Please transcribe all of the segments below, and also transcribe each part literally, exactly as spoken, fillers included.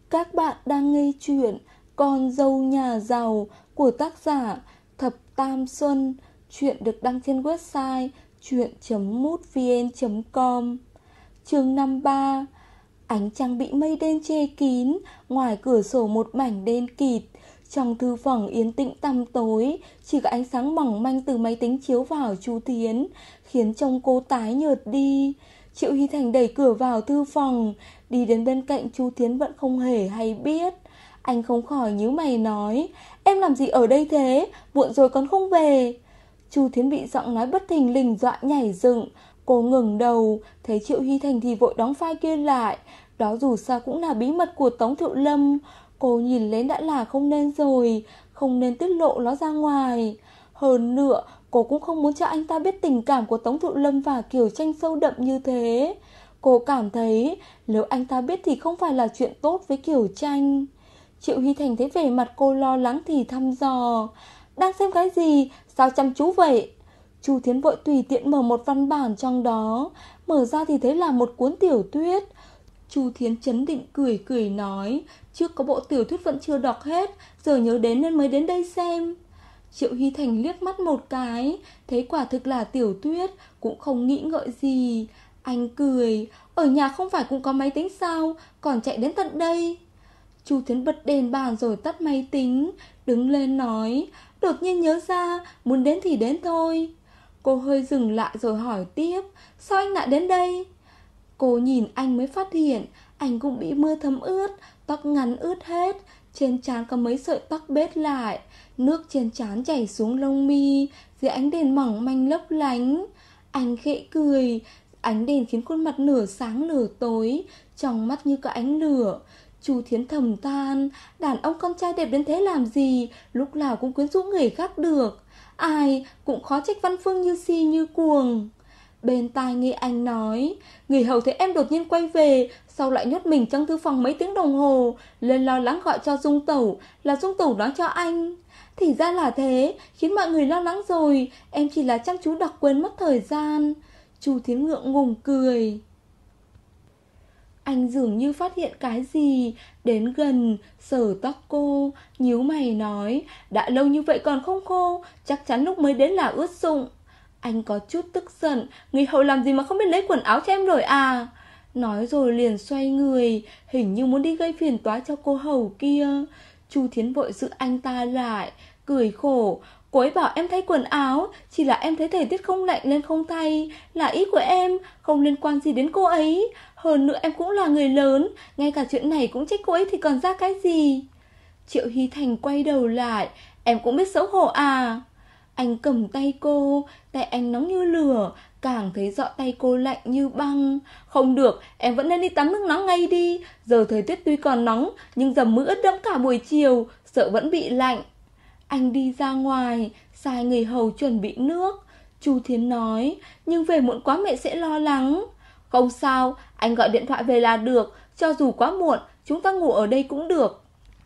Các bạn đang nghe chuyện Con dâu nhà giàu của tác giả Thập Tam Xuân. Chuyện được đăng trên website chuyện chấm mútvn chấm com. Chương năm mươi ba. Ánh trăng bị mây đen che kín, ngoài cửa sổ một mảnh đen kịt. Trong thư phòng yên tĩnh tăm tối, chỉ có ánh sáng mỏng manh từ máy tính chiếu vào Chu Thiến, khiến trông cô tái nhợt đi. Triệu Hy Thành đẩy cửa vào thư phòng, đi đến bên cạnh Chu Thiến vẫn không hề hay biết. Anh không khỏi nhíu mày nói: "Em làm gì ở đây thế? Muộn rồi còn không về." Chu Thiến bị giọng nói bất thình lình dọa nhảy dựng. Cô ngẩng đầu, thấy Triệu Hy Thành thì vội đóng file kia lại. Đó dù sao cũng là bí mật của Tống Thiệu Lâm. Cô nhìn lên đã là không nên rồi, không nên tiết lộ nó ra ngoài. Hơn nữa, cô cũng không muốn cho anh ta biết tình cảm của Tống Thiệu Lâm và Kiều Tranh sâu đậm như thế. Cô cảm thấy nếu anh ta biết thì không phải là chuyện tốt với Kiều Tranh. Triệu Hy Thành thấy vẻ mặt cô lo lắng thì thăm dò: "Đang xem cái gì? Sao chăm chú vậy?" Chu Thiến vội tùy tiện mở một văn bản trong đó. Mở ra thì thấy là một cuốn tiểu thuyết. Chu Thiến chấn định cười cười nói: "Trước có bộ tiểu thuyết vẫn chưa đọc hết, giờ nhớ đến nên mới đến đây xem." Triệu Hy Thành liếc mắt một cái, thấy quả thực là tiểu thuyết, cũng không nghĩ ngợi gì. Anh cười: "Ở nhà không phải cũng có máy tính sao, còn chạy đến tận đây?" Chu Thiến bật đèn bàn rồi tắt máy tính, đứng lên nói: "Đột nhiên nhớ ra, muốn đến thì đến thôi." Cô hơi dừng lại rồi hỏi tiếp: "Sao anh lại đến đây?" Cô nhìn anh mới phát hiện anh cũng bị mưa thấm ướt, tóc ngắn ướt hết, trên trán có mấy sợi tóc bết lại, nước trên trán chảy xuống lông mi, dưới ánh đèn mỏng manh lấp lánh. Anh khẽ cười, ánh đèn khiến khuôn mặt nửa sáng nửa tối, trong mắt như có ánh lửa. Chu Thiến thầm than, đàn ông con trai đẹp đến thế làm gì, lúc nào cũng quyến rũ người khác được. Ai cũng khó trách Văn Phương như si như cuồng. Bên tai nghe anh nói: "Người hầu thấy em đột nhiên quay về, sau lại nhốt mình trong thư phòng mấy tiếng đồng hồ, lên lo lắng gọi cho Dung Tẩu, là Dung Tẩu nói cho anh." Thì ra là thế, khiến mọi người lo lắng rồi, em chỉ là chăm chú đọc quên mất thời gian. Chu Thiến ngượng ngùng cười. Anh dường như phát hiện cái gì, đến gần, sờ tóc cô, nhíu mày nói: "Đã lâu như vậy còn không khô, chắc chắn lúc mới đến là ướt sũng." Anh có chút tức giận: "Người hầu làm gì mà không biết lấy quần áo cho em đổi à?" Nói rồi liền xoay người, hình như muốn đi gây phiền toái cho cô hầu kia. Chu Thiến vội giữ anh ta lại, cười khổ: "Cô ấy bảo em thay quần áo, chỉ là em thấy thời tiết không lạnh nên không thay, là ý của em, không liên quan gì đến cô ấy. Hơn nữa em cũng là người lớn, ngay cả chuyện này cũng trách cô ấy thì còn ra cái gì." Triệu Hy Thành quay đầu lại: "Em cũng biết xấu hổ à?" Anh cầm tay cô, tay anh nóng như lửa, càng thấy rõ tay cô lạnh như băng. "Không được, em vẫn nên đi tắm nước nóng ngay đi. Giờ thời tiết tuy còn nóng, nhưng dầm mưa ướt đẫm cả buổi chiều, sợ vẫn bị lạnh." Anh đi ra ngoài, sai người hầu chuẩn bị nước. Chu Thiến nói: "Nhưng về muộn quá mẹ sẽ lo lắng." "Không sao, anh gọi điện thoại về là được, cho dù quá muộn, chúng ta ngủ ở đây cũng được."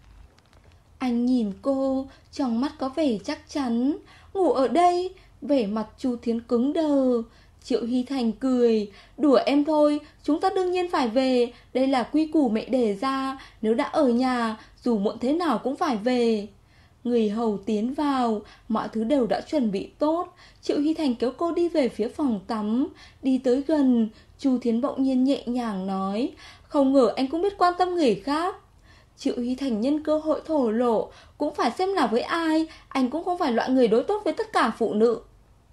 Anh nhìn cô, trong mắt có vẻ chắc chắn. "Ngủ ở đây?" Vẻ mặt Chu Thiến cứng đờ. Triệu Hy Thành cười: "Đùa em thôi, chúng ta đương nhiên phải về, đây là quy củ mẹ đề ra, nếu đã ở nhà, dù muộn thế nào cũng phải về." Người hầu tiến vào, mọi thứ đều đã chuẩn bị tốt. Triệu Hy Thành kéo cô đi về phía phòng tắm. Đi tới gần, Chu Thiến bỗng nhiên nhẹ nhàng nói: "Không ngờ anh cũng biết quan tâm người khác." Triệu Hy Thành nhân cơ hội thổ lộ: "Cũng phải xem là với ai, anh cũng không phải loại người đối tốt với tất cả phụ nữ."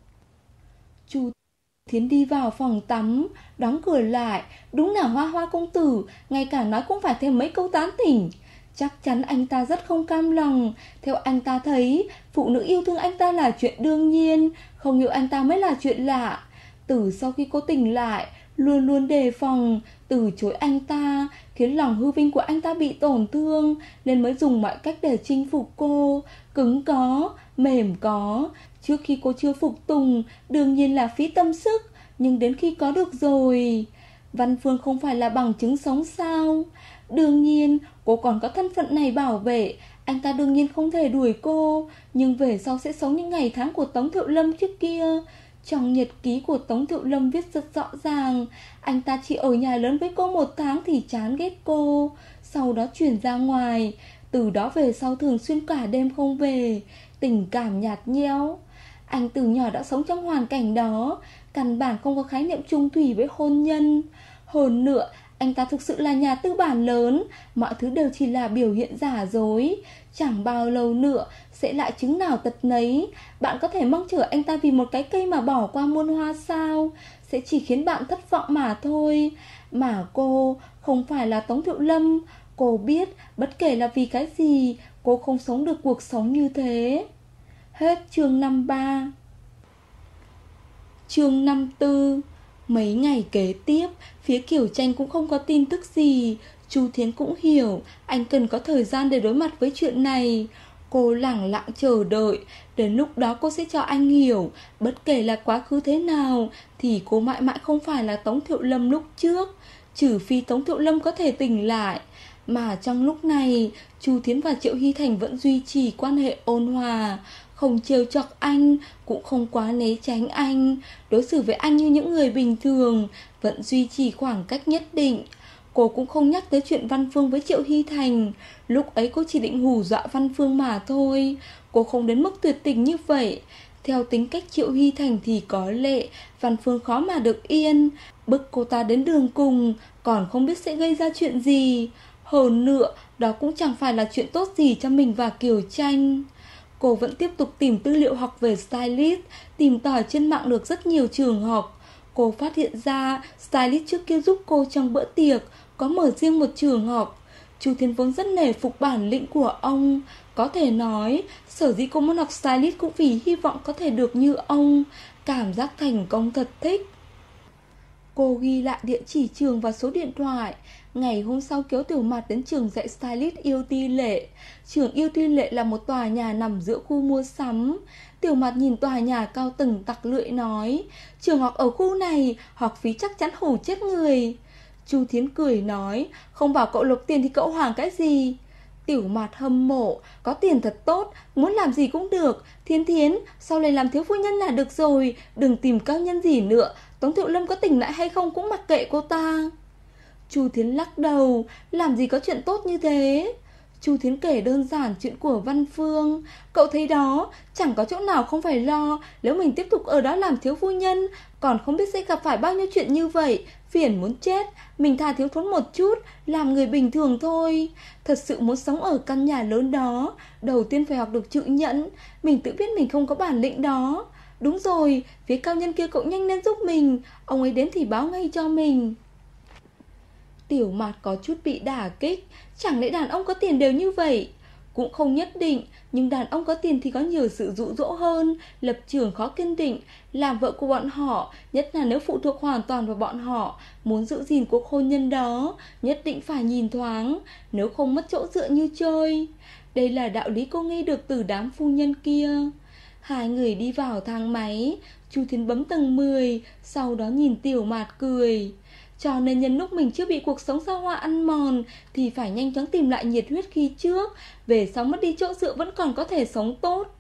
Chu Thiến đi vào phòng tắm, đóng cửa lại. Đúng là Hoa Hoa công tử, ngay cả nói cũng phải thêm mấy câu tán tỉnh. Chắc chắn anh ta rất không cam lòng. Theo anh ta thấy, phụ nữ yêu thương anh ta là chuyện đương nhiên, không yêu anh ta mới là chuyện lạ. Từ sau khi cô tỉnh lại, luôn luôn đề phòng, từ chối anh ta, khiến lòng hư vinh của anh ta bị tổn thương, nên mới dùng mọi cách để chinh phục cô. Cứng có, mềm có. Trước khi cô chưa phục tùng, đương nhiên là phí tâm sức, nhưng đến khi có được rồi... Văn Phương không phải là bằng chứng sống sao? Đương nhiên, cô còn có thân phận này bảo vệ, anh ta đương nhiên không thể đuổi cô, nhưng về sau sẽ sống những ngày tháng của Tống Thiệu Lâm trước kia. Trong nhật ký của Tống Thiệu Lâm viết rất rõ ràng, anh ta chỉ ở nhà lớn với cô một tháng thì chán ghét cô, sau đó chuyển ra ngoài. Từ đó về sau thường xuyên cả đêm không về, tình cảm nhạt nhẽo. Anh từ nhỏ đã sống trong hoàn cảnh đó, căn bản không có khái niệm chung thủy với hôn nhân. Hơn nữa, anh ta thực sự là nhà tư bản lớn, mọi thứ đều chỉ là biểu hiện giả dối. Chẳng bao lâu nữa sẽ lại chứng nào tật nấy. Bạn có thể mong chờ anh ta vì một cái cây mà bỏ qua muôn hoa sao? Sẽ chỉ khiến bạn thất vọng mà thôi. Mà cô không phải là Tống Thiệu Lâm. Cô biết bất kể là vì cái gì, cô không sống được cuộc sống như thế. Hết chương năm mươi ba. Chương năm mươi tư. Mấy ngày kế tiếp, phía Kiều Tranh cũng không có tin tức gì. Chu Thiến cũng hiểu anh cần có thời gian để đối mặt với chuyện này. Cô lẳng lặng chờ đợi. Đến lúc đó cô sẽ cho anh hiểu, bất kể là quá khứ thế nào thì cô mãi mãi không phải là Tống Thiệu Lâm lúc trước, trừ phi Tống Thiệu Lâm có thể tỉnh lại. Mà trong lúc này, Chu Thiến và Triệu Hy Thành vẫn duy trì quan hệ ôn hòa, không trêu chọc anh, cũng không quá né tránh anh, đối xử với anh như những người bình thường, vẫn duy trì khoảng cách nhất định. Cô cũng không nhắc tới chuyện Văn Phương với Triệu Hy Thành. Lúc ấy cô chỉ định hù dọa Văn Phương mà thôi. Cô không đến mức tuyệt tình như vậy. Theo tính cách Triệu Hy Thành thì có lẽ Văn Phương khó mà được yên, bức cô ta đến đường cùng, còn không biết sẽ gây ra chuyện gì. Hơn nữa, đó cũng chẳng phải là chuyện tốt gì cho mình và Kiều Tranh. Cô vẫn tiếp tục tìm tư liệu học về stylist, tìm tòi trên mạng được rất nhiều trường học. Cô phát hiện ra stylist trước kia giúp cô trong bữa tiệc có mở riêng một trường học. Chu Thiến vốn rất nể phục bản lĩnh của ông. Có thể nói, sở dĩ cô muốn học stylist cũng vì hy vọng có thể được như ông. Cảm giác thành công thật thích. Cô ghi lại địa chỉ trường và số điện thoại. Ngày hôm sau kéo Tiểu Mạt đến trường dạy stylist Yêu Ti Lệ. Trường Yêu Ti Lệ là một tòa nhà nằm giữa khu mua sắm. Tiểu Mạt nhìn tòa nhà cao tầng tặc lưỡi nói, trường học ở khu này, học phí chắc chắn hủ chết người. Chu Thiến cười nói, không bảo cậu lộc tiền thì cậu hoảng cái gì. Tiểu Mạt hâm mộ, có tiền thật tốt, muốn làm gì cũng được. Thiến Thiến, sau này làm thiếu phu nhân là được rồi, đừng tìm cao nhân gì nữa. Tống Thiệu Lâm có tỉnh lại hay không cũng mặc kệ cô ta. Chu Thiến lắc đầu, làm gì có chuyện tốt như thế. Chu Thiến kể đơn giản chuyện của Văn Phương. Cậu thấy đó, chẳng có chỗ nào không phải lo. Nếu mình tiếp tục ở đó làm thiếu phu nhân, còn không biết sẽ gặp phải bao nhiêu chuyện như vậy. Phiền muốn chết. Mình thà thiếu thốn một chút, làm người bình thường thôi. Thật sự muốn sống ở căn nhà lớn đó, đầu tiên phải học được chữ nhẫn. Mình tự biết mình không có bản lĩnh đó. Đúng rồi, phía cao nhân kia cậu nhanh lên giúp mình. Ông ấy đến thì báo ngay cho mình. Tiểu Mạt có chút bị đả kích. Chẳng lẽ đàn ông có tiền đều như vậy? Cũng không nhất định, nhưng đàn ông có tiền thì có nhiều sự dụ dỗ hơn, lập trường khó kiên định. Làm vợ của bọn họ, nhất là nếu phụ thuộc hoàn toàn vào bọn họ, muốn giữ gìn cuộc hôn nhân đó, nhất định phải nhìn thoáng, nếu không mất chỗ dựa như chơi. Đây là đạo lý cô nghe được từ đám phu nhân kia. Hai người đi vào thang máy. Chu Thiến bấm tầng mười, sau đó nhìn Tiểu Mạt cười. Cho nên nhân lúc mình chưa bị cuộc sống xa hoa ăn mòn thì phải nhanh chóng tìm lại nhiệt huyết khi trước. Về sau mất đi chỗ dựa vẫn còn có thể sống tốt.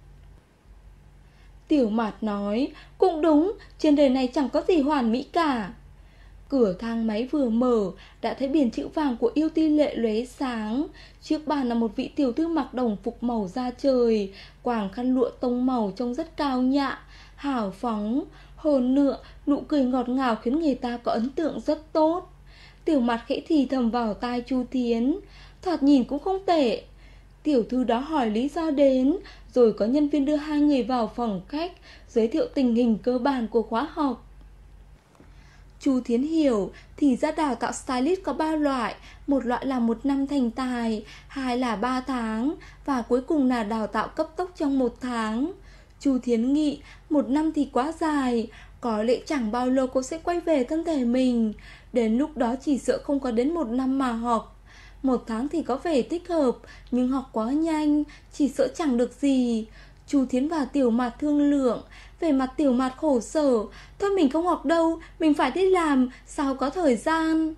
Tiểu Mạt nói, cũng đúng, trên đời này chẳng có gì hoàn mỹ cả. Cửa thang máy vừa mở, đã thấy biển chữ vàng của Yêu Ti Lệ lóe sáng. Trước bàn là một vị tiểu thư mặc đồng phục màu da trời, quàng khăn lụa tông màu trông rất cao nhã, hào phóng. Hơn nữa, nụ cười ngọt ngào khiến người ta có ấn tượng rất tốt. Tiểu Mạt khẽ thì thầm vào tai Chu Thiến, thoạt nhìn cũng không tệ. Tiểu thư đó hỏi lý do đến, rồi có nhân viên đưa hai người vào phòng khách, giới thiệu tình hình cơ bản của khóa học. Chu Thiến hiểu, thì ra đào tạo stylist có ba loại. Một loại là một năm thành tài, hai là ba tháng, và cuối cùng là đào tạo cấp tốc trong một tháng. Chu Thiến nghĩ, một năm thì quá dài, có lẽ chẳng bao lâu cô sẽ quay về thân thể mình. Đến lúc đó chỉ sợ không có đến một năm mà học. Một tháng thì có vẻ thích hợp, nhưng học quá nhanh, chỉ sợ chẳng được gì. Chu Thiến và Tiểu Mạt thương lượng. Về mặt Tiểu Mạt khổ sở, thôi mình không học đâu, mình phải đi làm, sao có thời gian.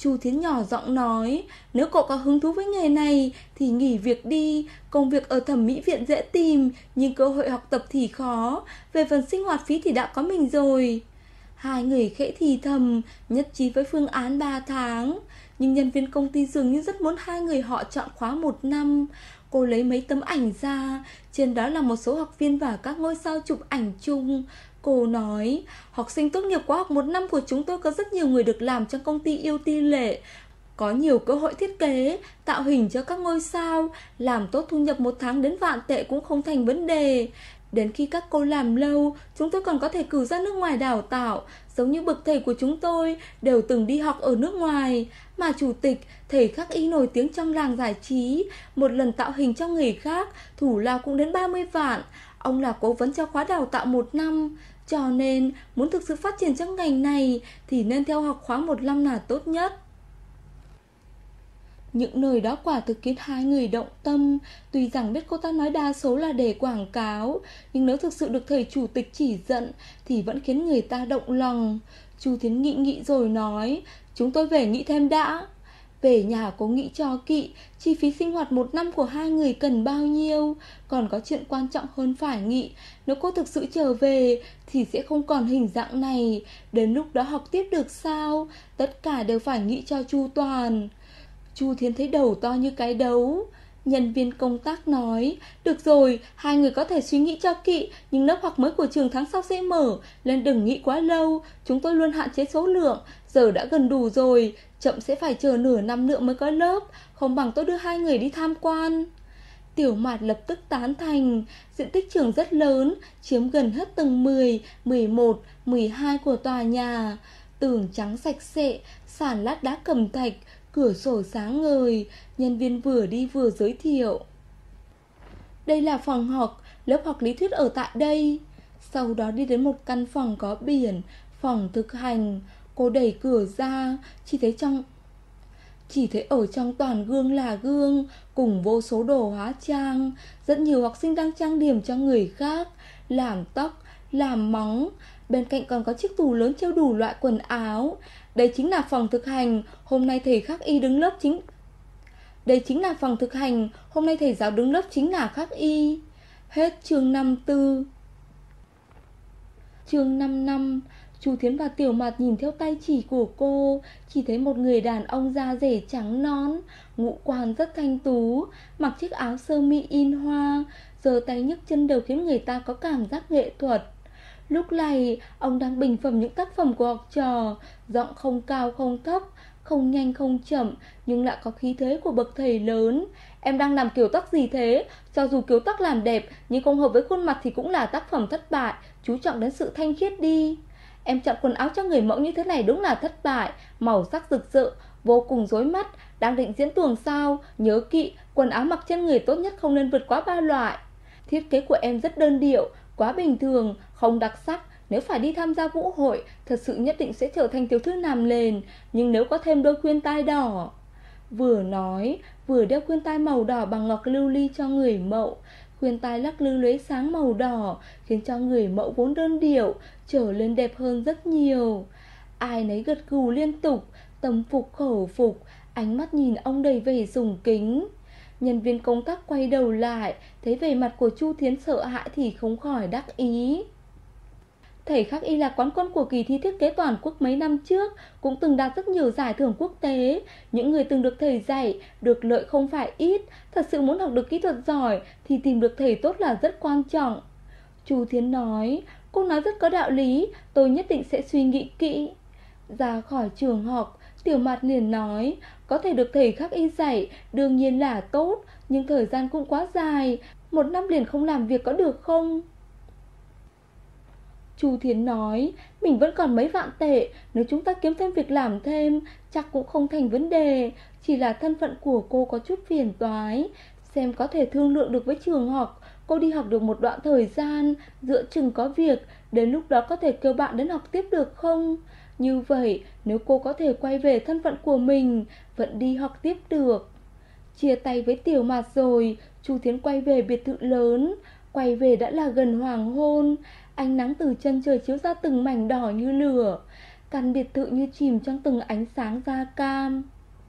Chu Thiến nhỏ giọng nói, nếu cậu có hứng thú với nghề này thì nghỉ việc đi, công việc ở thẩm mỹ viện dễ tìm, nhưng cơ hội học tập thì khó, về phần sinh hoạt phí thì đã có mình rồi. Hai người khẽ thì thầm, nhất trí với phương án ba tháng. Nhưng nhân viên công ty dường như rất muốn hai người họ chọn khóa một năm. Cô lấy mấy tấm ảnh ra, trên đó là một số học viên và các ngôi sao chụp ảnh chung. Cô nói, học sinh tốt nghiệp khóa học một năm của chúng tôi có rất nhiều người được làm trong công ty yêu ti lệ. Có nhiều cơ hội thiết kế, tạo hình cho các ngôi sao, làm tốt thu nhập một tháng đến vạn tệ cũng không thành vấn đề. Đến khi các cô làm lâu, chúng tôi còn có thể cử ra nước ngoài đào tạo, giống như bậc thầy của chúng tôi đều từng đi học ở nước ngoài. Mà chủ tịch, thầy khắc y nổi tiếng trong làng giải trí, một lần tạo hình cho người khác, thủ lao cũng đến ba mươi vạn. Ông là cố vấn cho khóa đào tạo một năm. Cho nên, muốn thực sự phát triển trong ngành này thì nên theo học khóa một năm là tốt nhất. Những lời đó quả thực khiến hai người động tâm. Tuy rằng biết cô ta nói đa số là để quảng cáo, nhưng nếu thực sự được thầy chủ tịch chỉ dẫn thì vẫn khiến người ta động lòng. Chu Thiến nghĩ nghĩ rồi nói, chúng tôi về nghĩ thêm đã. Về nhà cố nghĩ cho kỹ, chi phí sinh hoạt một năm của hai người cần bao nhiêu. Còn có chuyện quan trọng hơn phải nghĩ, nếu cô thực sự trở về thì sẽ không còn hình dạng này. Đến lúc đó học tiếp được sao? Tất cả đều phải nghĩ cho chu toàn. Chu Thiến thấy đầu to như cái đấu. Nhân viên công tác nói, được rồi, hai người có thể suy nghĩ cho kỹ, nhưng lớp học mới của trường tháng sau sẽ mở, nên đừng nghĩ quá lâu. Chúng tôi luôn hạn chế số lượng, giờ đã gần đủ rồi, chậm sẽ phải chờ nửa năm nữa mới có lớp, không bằng tôi đưa hai người đi tham quan. Tiểu Mạt lập tức tán thành. Diện tích trường rất lớn, chiếm gần hết tầng mười, mười một, mười hai của tòa nhà. Tường trắng sạch sẽ, sàn lát đá cẩm thạch, cửa sổ sáng ngời. Nhân viên vừa đi vừa giới thiệu, đây là phòng học, lớp học lý thuyết ở tại đây. Sau đó đi đến một căn phòng có biển, phòng thực hành. Cô đẩy cửa ra, chỉ thấy trong Chỉ thấy ở trong toàn gương là gương, cùng vô số đồ hóa trang. Rất nhiều học sinh đang trang điểm cho người khác, làm tóc, làm móng. Bên cạnh còn có chiếc tủ lớn treo đủ loại quần áo. Đây chính là phòng thực hành, hôm nay thầy khắc y đứng lớp chính Đây chính là phòng thực hành, hôm nay thầy giáo đứng lớp chính là khắc y. Hết chương năm tư. Chương năm năm. Chu Thiến và Tiểu Mạt nhìn theo tay chỉ của cô, chỉ thấy một người đàn ông da rẻ trắng nõn, ngũ quan rất thanh tú, mặc chiếc áo sơ mi in hoa, giơ tay nhấc chân đều khiến người ta có cảm giác nghệ thuật. Lúc này, ông đang bình phẩm những tác phẩm của học trò, giọng không cao không thấp, không nhanh không chậm, nhưng lại có khí thế của bậc thầy lớn. Em đang làm kiểu tóc gì thế? Cho dù kiểu tóc làm đẹp, nhưng không hợp với khuôn mặt thì cũng là tác phẩm thất bại, chú trọng đến sự thanh khiết đi. Em chọn quần áo cho người mẫu như thế này đúng là thất bại, màu sắc rực rỡ, vô cùng rối mắt. Đang định diễn tuồng sao? Nhớ kỹ, quần áo mặc trên người tốt nhất không nên vượt quá ba loại. Thiết kế của em rất đơn điệu, quá bình thường, không đặc sắc. Nếu phải đi tham gia vũ hội, thật sự nhất định sẽ trở thành tiểu thư làm nền. Nhưng nếu có thêm đôi khuyên tai đỏ. Vừa nói, vừa đeo khuyên tai màu đỏ bằng ngọc lưu ly cho người mẫu. Khuyên tai lắc lư lóe sáng màu đỏ, khiến cho người mẫu vốn đơn điệu trở lên đẹp hơn rất nhiều. Ai nấy gật gù liên tục, tâm phục khẩu phục, ánh mắt nhìn ông đầy vẻ sùng kính. Nhân viên công tác quay đầu lại, thấy vẻ mặt của Chu Thiến sợ hãi thì không khỏi đắc ý. Thầy khắc y là quán quân của kỳ thi thiết kế toàn quốc mấy năm trước, cũng từng đạt rất nhiều giải thưởng quốc tế. Những người từng được thầy dạy, được lợi không phải ít. Thật sự muốn học được kỹ thuật giỏi thì tìm được thầy tốt là rất quan trọng. Chu Thiến nói, cô nói rất có đạo lý, tôi nhất định sẽ suy nghĩ kỹ. Ra khỏi trường học, Tiểu Mạt liền nói, có thể được thầy khắc y dạy đương nhiên là tốt, nhưng thời gian cũng quá dài, một năm liền không làm việc có được không? Chu Thiến nói, mình vẫn còn mấy vạn tệ, nếu chúng ta kiếm thêm việc làm thêm, chắc cũng không thành vấn đề. Chỉ là thân phận của cô có chút phiền toái, xem có thể thương lượng được với trường học. Cô đi học được một đoạn thời gian, giữa chừng có việc, đến lúc đó có thể kêu bạn đến học tiếp được không? Như vậy, nếu cô có thể quay về thân phận của mình, vẫn đi học tiếp được. Chia tay với Tiểu Mạt rồi, Chu Thiến quay về biệt thự lớn. Quay về đã là gần hoàng hôn, ánh nắng từ chân trời chiếu ra từng mảnh đỏ như lửa. Căn biệt thự như chìm trong từng ánh sáng da cam.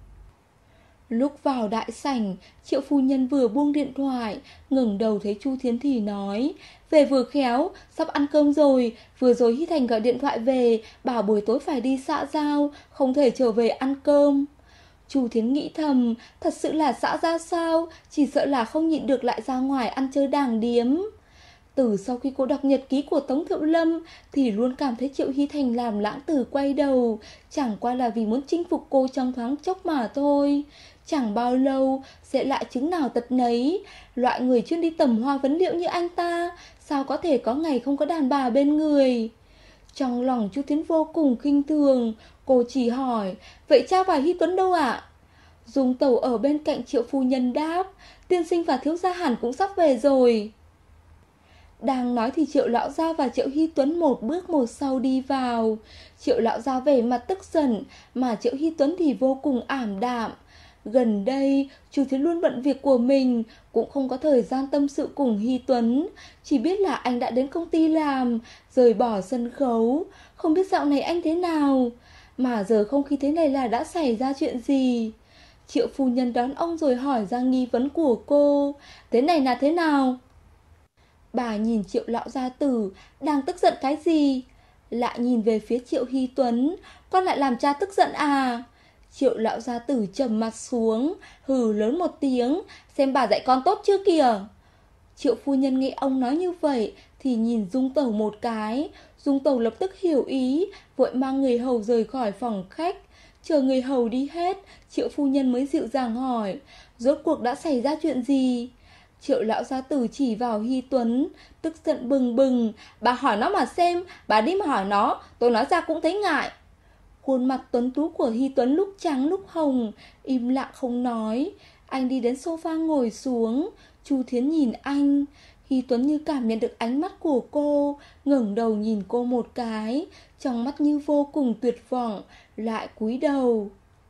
Lúc vào đại sảnh, Triệu phu nhân vừa buông điện thoại, ngẩng đầu thấy Chu Thiến thì nói: về vừa khéo, sắp ăn cơm rồi. Vừa rồi Hy Thành gọi điện thoại về, bảo buổi tối phải đi xã giao, không thể trở về ăn cơm. Chu Thiến nghĩ thầm, thật sự là xã giao sao, chỉ sợ là không nhịn được lại ra ngoài ăn chơi đàng điếm. Từ sau khi cô đọc nhật ký của Tống Thiệu Lâm thì luôn cảm thấy Triệu Hy Thành làm lãng tử quay đầu, chẳng qua là vì muốn chinh phục cô trong thoáng chốc mà thôi. Chẳng bao lâu sẽ lại chứng nào tật nấy. Loại người chuyên đi tầm hoa vấn liệu như anh ta sao có thể có ngày không có đàn bà bên người. Trong lòng Chu Thiến vô cùng khinh thường. Cô chỉ hỏi: vậy cha và Hy Tuấn đâu ạ? Dung Tẩu ở bên cạnh Triệu phu nhân đáp: tiên sinh và thiếu gia hẳn cũng sắp về rồi. Đang nói thì Triệu lão gia và Triệu Hy Tuấn một bước một sau đi vào. Triệu lão gia vẻ mặt tức giận, mà Triệu Hy Tuấn thì vô cùng ảm đạm. Gần đây, Chu Thiến luôn bận việc của mình, cũng không có thời gian tâm sự cùng Hy Tuấn. Chỉ biết là anh đã đến công ty làm, rời bỏ sân khấu. Không biết dạo này anh thế nào, mà giờ không khí thế này là đã xảy ra chuyện gì. Triệu phu nhân đón ông rồi hỏi ra nghi vấn của cô: thế này là thế nào? Bà nhìn Triệu lão gia tử, đang tức giận cái gì? Lại nhìn về phía Triệu Hy Tuấn: con lại làm cha tức giận à? Triệu lão gia tử trầm mặt xuống, hừ lớn một tiếng: xem bà dạy con tốt chưa kìa. Triệu phu nhân nghe ông nói như vậy thì nhìn Dung Tẩu một cái. Dung Tẩu lập tức hiểu ý, vội mang người hầu rời khỏi phòng khách. Chờ người hầu đi hết, Triệu phu nhân mới dịu dàng hỏi: rốt cuộc đã xảy ra chuyện gì? Triệu lão gia tử chỉ vào Hy Tuấn, tức giận bừng bừng: bà hỏi nó mà xem, bà đi mà hỏi nó, tôi nói ra cũng thấy ngại. Khuôn mặt tuấn tú của Hy Tuấn lúc trắng lúc hồng, im lặng không nói. Anh đi đến sofa ngồi xuống. Chu Thiến nhìn anh. Hy Tuấn như cảm nhận được ánh mắt của cô, ngẩng đầu nhìn cô một cái, trong mắt như vô cùng tuyệt vọng, lại cúi đầu.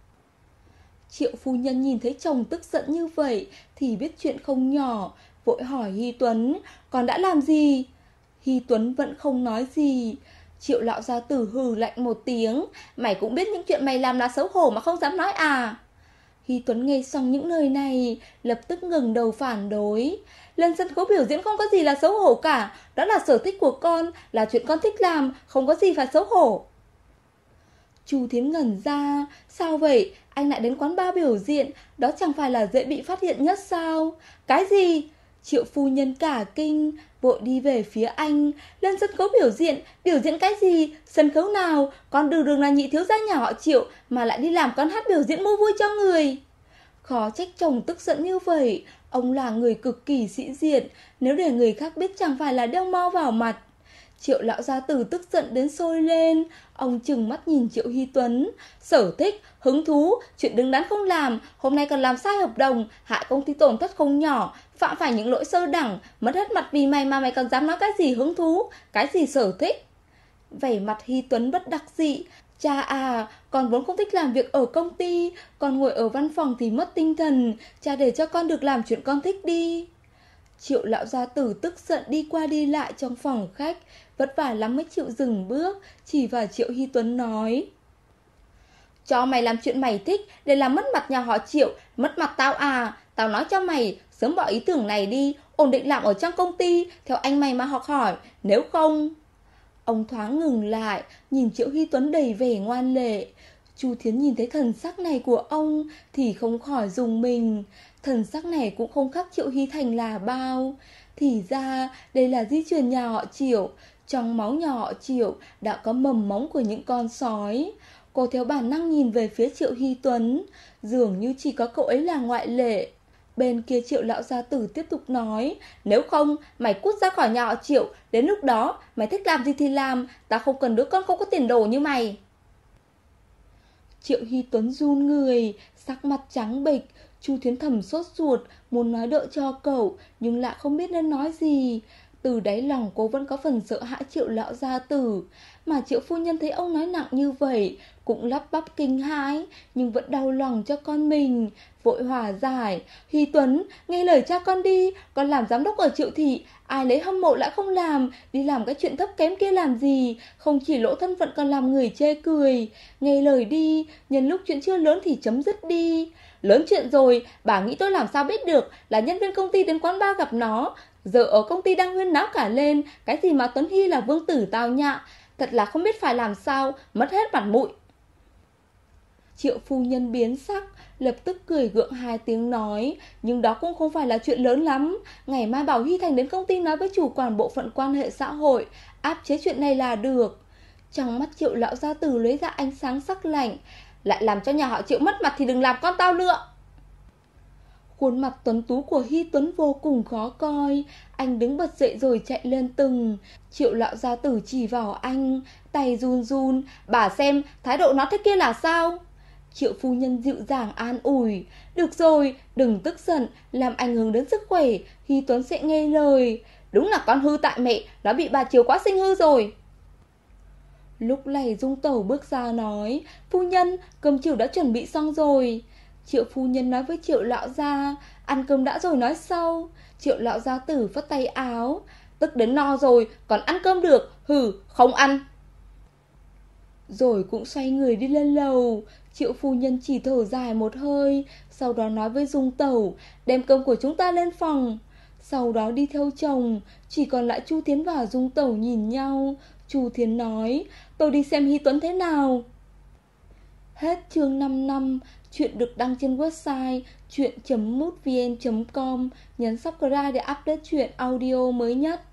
Triệu phu nhân nhìn thấy chồng tức giận như vậy thì biết chuyện không nhỏ, vội hỏi Hy Tuấn: con đã làm gì? Hy Tuấn vẫn không nói gì. Triệu lão gia tử hừ lạnh một tiếng: mày cũng biết những chuyện mày làm là xấu hổ mà không dám nói à? Hy Tuấn nghe xong những lời này, lập tức ngẩng đầu phản đối: lên sân khấu biểu diễn không có gì là xấu hổ cả, đó là sở thích của con, là chuyện con thích làm, không có gì phải xấu hổ. Chu Thiến ngẩn ra: sao vậy? Anh lại đến quán bar biểu diễn, đó chẳng phải là dễ bị phát hiện nhất sao? Cái gì? Triệu phu nhân cả kinh, vội đi về phía anh: lên sân khấu biểu diễn? Biểu diễn cái gì? Sân khấu nào? Con đường đường là nhị thiếu gia nhà họ Triệu mà lại đi làm con hát biểu diễn mua vui cho người. Khó trách chồng tức giận như vậy, ông là người cực kỳ sĩ diện, nếu để người khác biết chẳng phải là đeo mau vào mặt. Triệu lão gia tử tức giận đến sôi lên. Ông trừng mắt nhìn Triệu Hy Tuấn: sở thích, hứng thú, chuyện đứng đắn không làm, hôm nay còn làm sai hợp đồng, hại công ty tổn thất không nhỏ, phạm phải những lỗi sơ đẳng, mất hết mặt vì mày mà mày còn dám nói cái gì hứng thú, cái gì sở thích. Vẻ mặt Hy Tuấn bất đắc dĩ: cha à, con vốn không thích làm việc ở công ty, con ngồi ở văn phòng thì mất tinh thần, cha để cho con được làm chuyện con thích đi. Triệu lão gia tử tức giận đi qua đi lại trong phòng khách, vất vả lắm mới chịu dừng bước, chỉ vào Triệu Hy Tuấn nói: cho mày làm chuyện mày thích để làm mất mặt nhà họ Triệu, mất mặt tao à? Tao nói cho mày, sớm bỏ ý tưởng này đi, ổn định làm ở trong công ty, theo anh mày mà học hỏi, nếu không... Ông thoáng ngừng lại, nhìn Triệu Hy Tuấn đầy vẻ ngoan lệ. Chu Thiến nhìn thấy thần sắc này của ông thì không khỏi rùng mình. Thần sắc này cũng không khác Triệu Hy Thành là bao. Thì ra đây là di truyền nhà họ Triệu. Trong máu nhà họ Triệu đã có mầm móng của những con sói. Cô theo bản năng nhìn về phía Triệu Hy Tuấn, dường như chỉ có cậu ấy là ngoại lệ. Bên kia Triệu lão gia tử tiếp tục nói: nếu không mày cút ra khỏi nhà họ Triệu, đến lúc đó mày thích làm gì thì làm, ta không cần đứa con không có tiền đồ như mày. Triệu Hy Tuấn run người, sắc mặt trắng bệch. Chu Thiến Thẩm sốt ruột, muốn nói đỡ cho cậu, nhưng lại không biết nên nói gì. Từ đáy lòng cô vẫn có phần sợ hãi Triệu lão gia tử. Mà Triệu phu nhân thấy ông nói nặng như vậy cũng lắp bắp kinh hãi, nhưng vẫn đau lòng cho con mình, vội hòa giải. Hy Tuấn, nghe lời cha con đi, con làm giám đốc ở Triệu thị, ai lấy hâm mộ lại không làm, đi làm cái chuyện thấp kém kia làm gì, không chỉ lỗ thân phận còn làm người chê cười. Nghe lời đi, nhân lúc chuyện chưa lớn thì chấm dứt đi. Lớn chuyện rồi, bà nghĩ tôi làm sao biết được, là nhân viên công ty đến quán bar gặp nó. Giờ ở công ty đang huyên náo cả lên, cái gì mà Tuấn Hy là vương tử tào nhã, thật là không biết phải làm sao, mất hết mặt mũi. Triệu phu nhân biến sắc, lập tức cười gượng hai tiếng nói, nhưng đó cũng không phải là chuyện lớn lắm. Ngày mai bảo Hy Thành đến công ty nói với chủ quản bộ phận quan hệ xã hội, áp chế chuyện này là được. Trong mắt Triệu lão gia tử lấy ra ánh sáng sắc lạnh, lại làm cho nhà họ Triệu mất mặt thì đừng làm con tao nữa. Khuôn mặt tuấn tú của Hy Tuấn vô cùng khó coi. Anh đứng bật dậy rồi chạy lên từng. Triệu lão gia tử chỉ vào anh, tay run run. Bà xem thái độ nó thế kia là sao? Triệu phu nhân dịu dàng an ủi. Được rồi, đừng tức giận, làm ảnh hưởng đến sức khỏe, Hy Tuấn sẽ nghe lời. Đúng là con hư tại mẹ, nó bị bà Triều quá sinh hư rồi. Lúc này Dung Tẩu bước ra nói, phu nhân, cơm chiều đã chuẩn bị xong rồi. Triệu phu nhân nói với Triệu lão gia, ăn cơm đã rồi nói sau. Triệu lão gia tử phất tay áo, tức đến no rồi, còn ăn cơm được, hừ, không ăn. Rồi cũng xoay người đi lên lầu. Triệu phu nhân chỉ thở dài một hơi, sau đó nói với Dung Tẩu, đem cơm của chúng ta lên phòng. Sau đó đi theo chồng, chỉ còn lại Chu Thiến và Dung Tẩu nhìn nhau. Chu Thiến nói, tôi đi xem Hy Tuấn thế nào. Hết chương năm năm. Chuyện được đăng trên website chuyện chấm mútvn chấm com. Nhấn subscribe để update chuyện audio mới nhất.